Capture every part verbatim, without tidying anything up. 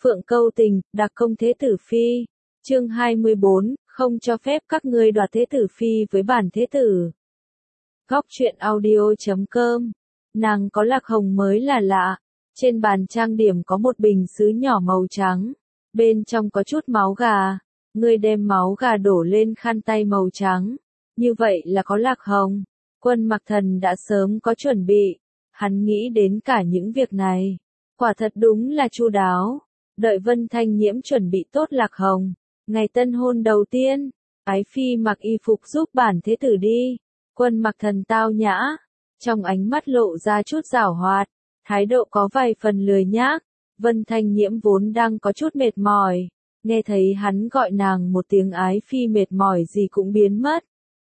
Phượng câu tình, đặc công thế tử phi. Chương hai mươi bốn, không cho phép các ngươi đoạt thế tử phi với bản thế tử. Góc truyện audio chấm com. Nàng có lạc hồng mới là lạ. Trên bàn trang điểm có một bình sứ nhỏ màu trắng. Bên trong có chút máu gà. Ngươi đem máu gà đổ lên khăn tay màu trắng. Như vậy là có lạc hồng. Quân Mặc Thần đã sớm có chuẩn bị. Hắn nghĩ đến cả những việc này. Quả thật đúng là chu đáo. Đợi Vân Thanh Nhiễm chuẩn bị tốt lạc hồng. Ngày tân hôn đầu tiên, Ái Phi mặc y phục giúp bản thế tử đi. Quân Mặc Thần tao nhã. Trong ánh mắt lộ ra chút giảo hoạt. Thái độ có vài phần lười nhác. Vân Thanh Nhiễm vốn đang có chút mệt mỏi. Nghe thấy hắn gọi nàng một tiếng Ái Phi mệt mỏi gì cũng biến mất.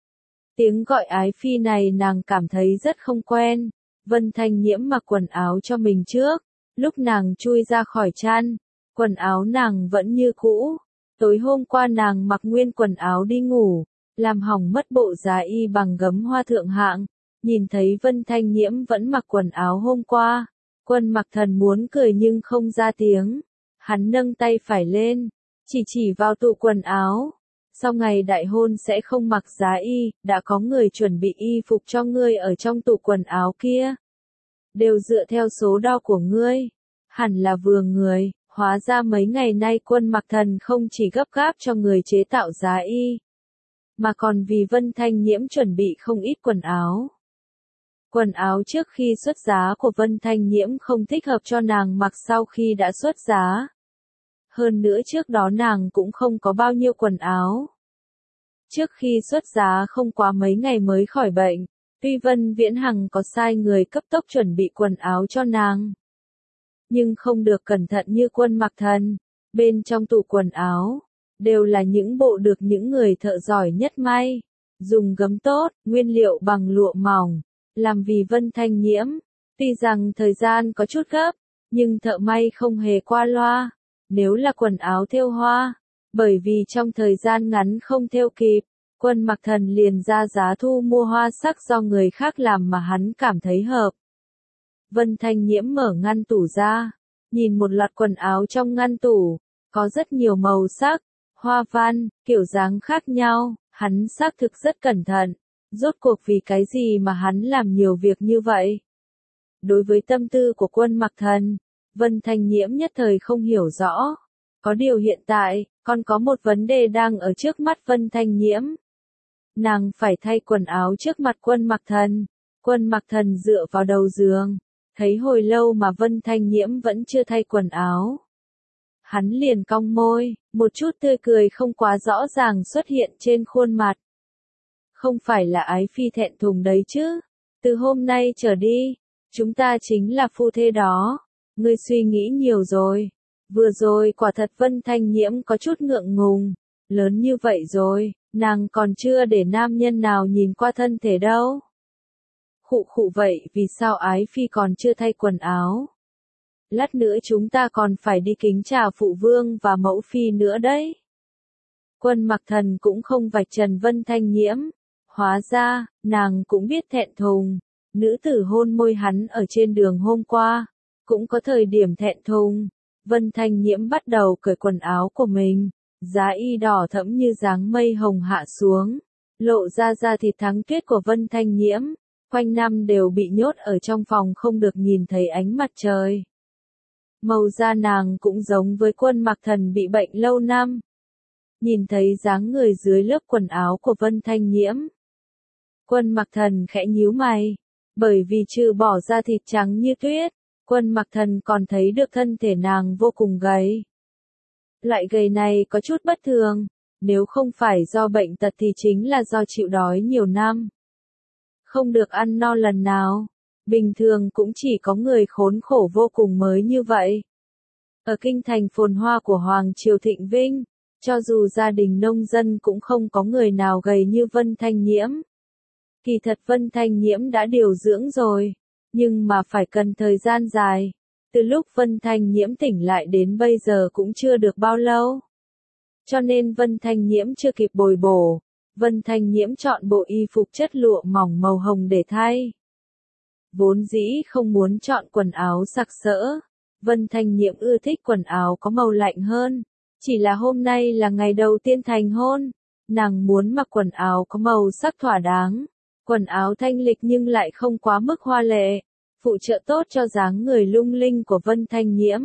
Tiếng gọi Ái Phi này nàng cảm thấy rất không quen. Vân Thanh Nhiễm mặc quần áo cho mình trước. Lúc nàng chui ra khỏi chăn, quần áo nàng vẫn như cũ. Tối hôm qua nàng mặc nguyên quần áo đi ngủ, làm hỏng mất bộ giá y bằng gấm hoa thượng hạng. Nhìn thấy Vân Thanh Nhiễm vẫn mặc quần áo hôm qua, Quân Mặc Thần muốn cười nhưng không ra tiếng. Hắn nâng tay phải lên, chỉ chỉ vào tủ quần áo. Sau ngày đại hôn sẽ không mặc giá y, đã có người chuẩn bị y phục cho ngươi ở trong tủ quần áo kia. Đều dựa theo số đo của ngươi. Hẳn là vừa người, hóa ra mấy ngày nay Quân Mặc Thần không chỉ gấp gáp cho người chế tạo giá y, mà còn vì Vân Thanh Nhiễm chuẩn bị không ít quần áo. Quần áo trước khi xuất giá của Vân Thanh Nhiễm không thích hợp cho nàng mặc sau khi đã xuất giá. Hơn nữa trước đó nàng cũng không có bao nhiêu quần áo. Trước khi xuất giá không quá mấy ngày mới khỏi bệnh, tuy Vân Viễn Hằng có sai người cấp tốc chuẩn bị quần áo cho nàng, nhưng không được cẩn thận như Quân Mặc Thần. Bên trong tủ quần áo, đều là những bộ được những người thợ giỏi nhất may, dùng gấm tốt, nguyên liệu bằng lụa mỏng, làm vì Vân Thanh Nhiễm. Tuy rằng thời gian có chút gấp, nhưng thợ may không hề qua loa. Nếu là quần áo thêu hoa, bởi vì trong thời gian ngắn không thêu kịp, Quân Mặc Thần liền ra giá thu mua hoa sắc do người khác làm mà hắn cảm thấy hợp. Vân Thanh Nhiễm mở ngăn tủ ra, nhìn một loạt quần áo trong ngăn tủ, có rất nhiều màu sắc, hoa văn, kiểu dáng khác nhau, hắn xác thực rất cẩn thận. Rốt cuộc vì cái gì mà hắn làm nhiều việc như vậy? Đối với tâm tư của Quân Mặc Thần, Vân Thanh Nhiễm nhất thời không hiểu rõ. Có điều hiện tại, còn có một vấn đề đang ở trước mắt Vân Thanh Nhiễm. Nàng phải thay quần áo trước mặt Quân Mặc Thần. Quân Mặc Thần dựa vào đầu giường, thấy hồi lâu mà Vân Thanh Nhiễm vẫn chưa thay quần áo. Hắn liền cong môi, một chút tươi cười không quá rõ ràng xuất hiện trên khuôn mặt. Không phải là Ái Phi thẹn thùng đấy chứ? Từ hôm nay trở đi, chúng ta chính là phu thê đó. Ngươi suy nghĩ nhiều rồi. Vừa rồi quả thật Vân Thanh Nhiễm có chút ngượng ngùng. Lớn như vậy rồi, nàng còn chưa để nam nhân nào nhìn qua thân thể đâu. Khụ khụ vậy vì sao Ái Phi còn chưa thay quần áo? Lát nữa chúng ta còn phải đi kính chào phụ vương và mẫu phi nữa đấy. Quân Mặc Thần cũng không vạch trần Vân Thanh Nhiễm. Hóa ra, nàng cũng biết thẹn thùng. Nữ tử hôn môi hắn ở trên đường hôm qua, cũng có thời điểm thẹn thùng. Vân Thanh Nhiễm bắt đầu cởi quần áo của mình. Giá y đỏ thẫm như dáng mây hồng hạ xuống, lộ ra da thịt thắng tuyết của Vân Thanh Nhiễm. Quanh năm đều bị nhốt ở trong phòng không được nhìn thấy ánh mặt trời. Màu da nàng cũng giống với Quân Mặc Thần bị bệnh lâu năm. Nhìn thấy dáng người dưới lớp quần áo của Vân Thanh Nhiễm, Quân Mặc Thần khẽ nhíu mày, bởi vì trừ bỏ da thịt trắng như tuyết, Quân Mặc Thần còn thấy được thân thể nàng vô cùng gầy. Loại gầy này có chút bất thường, nếu không phải do bệnh tật thì chính là do chịu đói nhiều năm. Không được ăn no lần nào, bình thường cũng chỉ có người khốn khổ vô cùng mới như vậy. Ở kinh thành phồn hoa của Hoàng Triều Thịnh Vinh, cho dù gia đình nông dân cũng không có người nào gầy như Vân Thanh Nhiễm. Kỳ thật Vân Thanh Nhiễm đã điều dưỡng rồi, nhưng mà phải cần thời gian dài. Từ lúc Vân Thanh Nhiễm tỉnh lại đến bây giờ cũng chưa được bao lâu. Cho nên Vân Thanh Nhiễm chưa kịp bồi bổ. Vân Thanh Nhiễm chọn bộ y phục chất lụa mỏng màu hồng để thay. Vốn dĩ không muốn chọn quần áo sặc sỡ. Vân Thanh Nhiễm ưa thích quần áo có màu lạnh hơn. Chỉ là hôm nay là ngày đầu tiên thành hôn. Nàng muốn mặc quần áo có màu sắc thỏa đáng. Quần áo thanh lịch nhưng lại không quá mức hoa lệ. Phụ trợ tốt cho dáng người lung linh của Vân Thanh Nhiễm.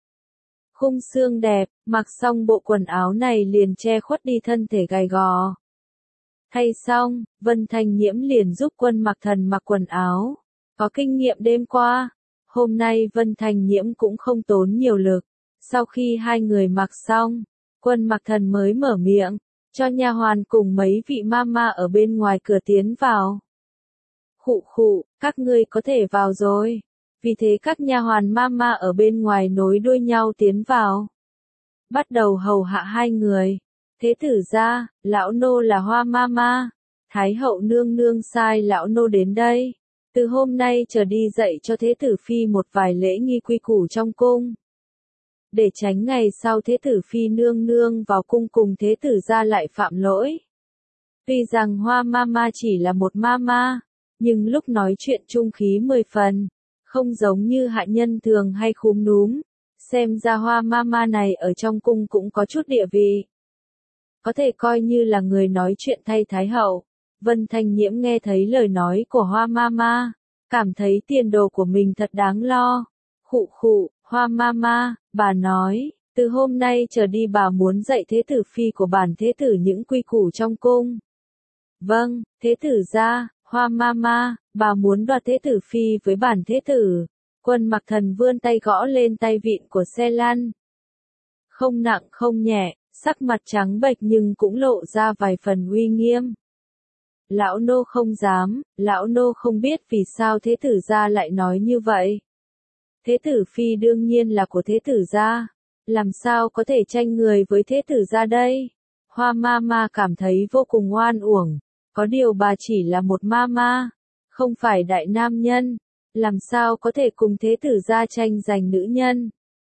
Khung xương đẹp, mặc xong bộ quần áo này liền che khuất đi thân thể gầy gò. Thay xong, Vân Thanh Nhiễm liền giúp Quân Mặc Thần mặc quần áo. Có kinh nghiệm đêm qua, hôm nay Vân Thanh Nhiễm cũng không tốn nhiều lực. Sau khi hai người mặc xong, Quân Mặc Thần mới mở miệng, cho nha hoàn cùng mấy vị mama ở bên ngoài cửa tiến vào. Khụ khụ, các ngươi có thể vào rồi. Vì thế các nha hoàn mama ở bên ngoài nối đuôi nhau tiến vào. Bắt đầu hầu hạ hai người. Thế tử gia, lão nô là Hoa mama. Thái hậu nương nương sai lão nô đến đây. Từ hôm nay trở đi dạy cho thế tử phi một vài lễ nghi quy củ trong cung. Để tránh ngày sau thế tử phi nương nương vào cung cùng thế tử gia lại phạm lỗi. Tuy rằng Hoa mama chỉ là một mama, nhưng lúc nói chuyện trung khí mười phần. Không giống như hạ nhân thường hay khúm núm, xem ra Hoa mama này ở trong cung cũng có chút địa vị. Có thể coi như là người nói chuyện thay Thái hậu. Vân Thanh Nhiễm nghe thấy lời nói của Hoa mama, cảm thấy tiền đồ của mình thật đáng lo. Khụ khụ, Hoa mama, bà nói, từ hôm nay trở đi bà muốn dạy thế tử phi của bản thế tử những quy củ trong cung. Vâng, thế tử gia. Hoa mama, bà muốn đoạt thế tử phi với bản thế tử. Quân Mặc Thần vươn tay gõ lên tay vịn của xe lăn. Không nặng không nhẹ, sắc mặt trắng bệch nhưng cũng lộ ra vài phần uy nghiêm. Lão nô không dám, lão nô không biết vì sao thế tử gia lại nói như vậy. Thế tử phi đương nhiên là của thế tử gia, làm sao có thể tranh người với thế tử gia đây? Hoa mama cảm thấy vô cùng oan uổng. Có điều bà chỉ là một mama, không phải đại nam nhân, làm sao có thể cùng thế tử gia tranh giành nữ nhân.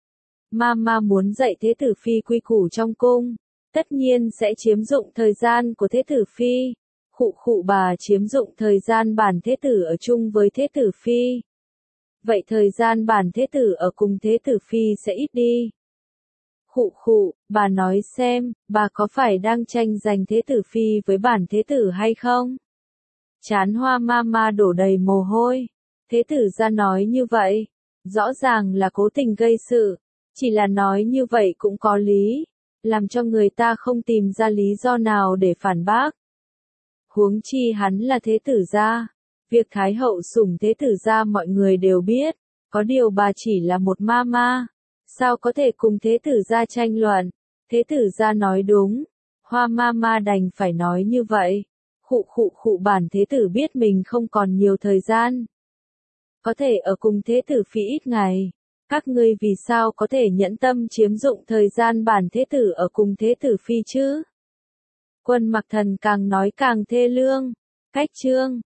Mama muốn dạy thế tử phi quy củ trong cung, tất nhiên sẽ chiếm dụng thời gian của thế tử phi. Khụ khụ, bà chiếm dụng thời gian bản thế tử ở chung với thế tử phi. Vậy thời gian bản thế tử ở cùng thế tử phi sẽ ít đi. Khụ khụ, bà nói xem, bà có phải đang tranh giành thế tử phi với bản thế tử hay không? Chán Hoa mama đổ đầy mồ hôi. Thế tử gia nói như vậy, rõ ràng là cố tình gây sự. Chỉ là nói như vậy cũng có lý, làm cho người ta không tìm ra lý do nào để phản bác. Huống chi hắn là thế tử gia. Việc Thái hậu sủng thế tử gia mọi người đều biết, có điều bà chỉ là một mama. Sao có thể cùng thế tử gia tranh luận? Thế tử gia nói đúng. Hoa mama đành phải nói như vậy. Khụ khụ khụ, bản thế tử biết mình không còn nhiều thời gian. Có thể ở cùng thế tử phi ít ngày. Các ngươi vì sao có thể nhẫn tâm chiếm dụng thời gian bản thế tử ở cùng thế tử phi chứ? Quân Mặc Thần càng nói càng thê lương. Cách chương